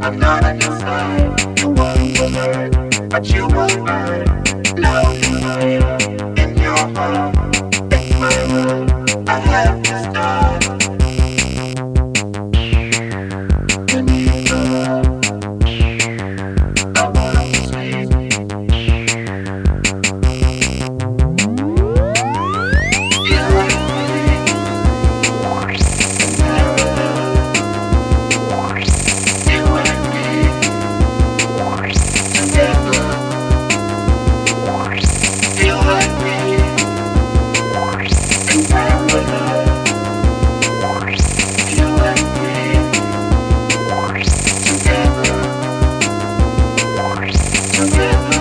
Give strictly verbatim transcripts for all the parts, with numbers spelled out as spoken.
I'm not on your side. You want to learn, but you won't learn. Love is fire in your heart. It's my love. I have to start. You need the love. I want to sleep. You like me. You and me. Together. You and me. In parallel. You and me. Together. Together.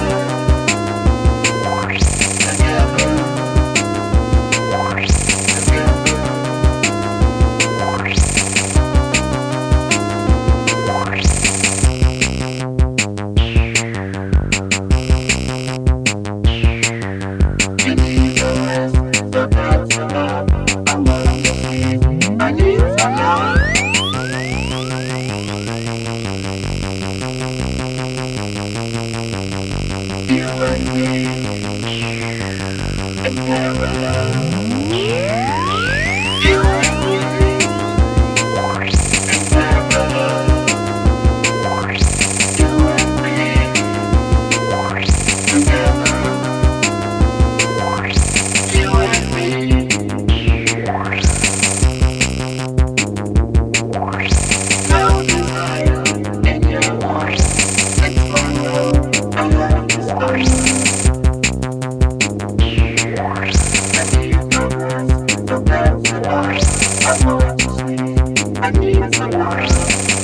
I need some love.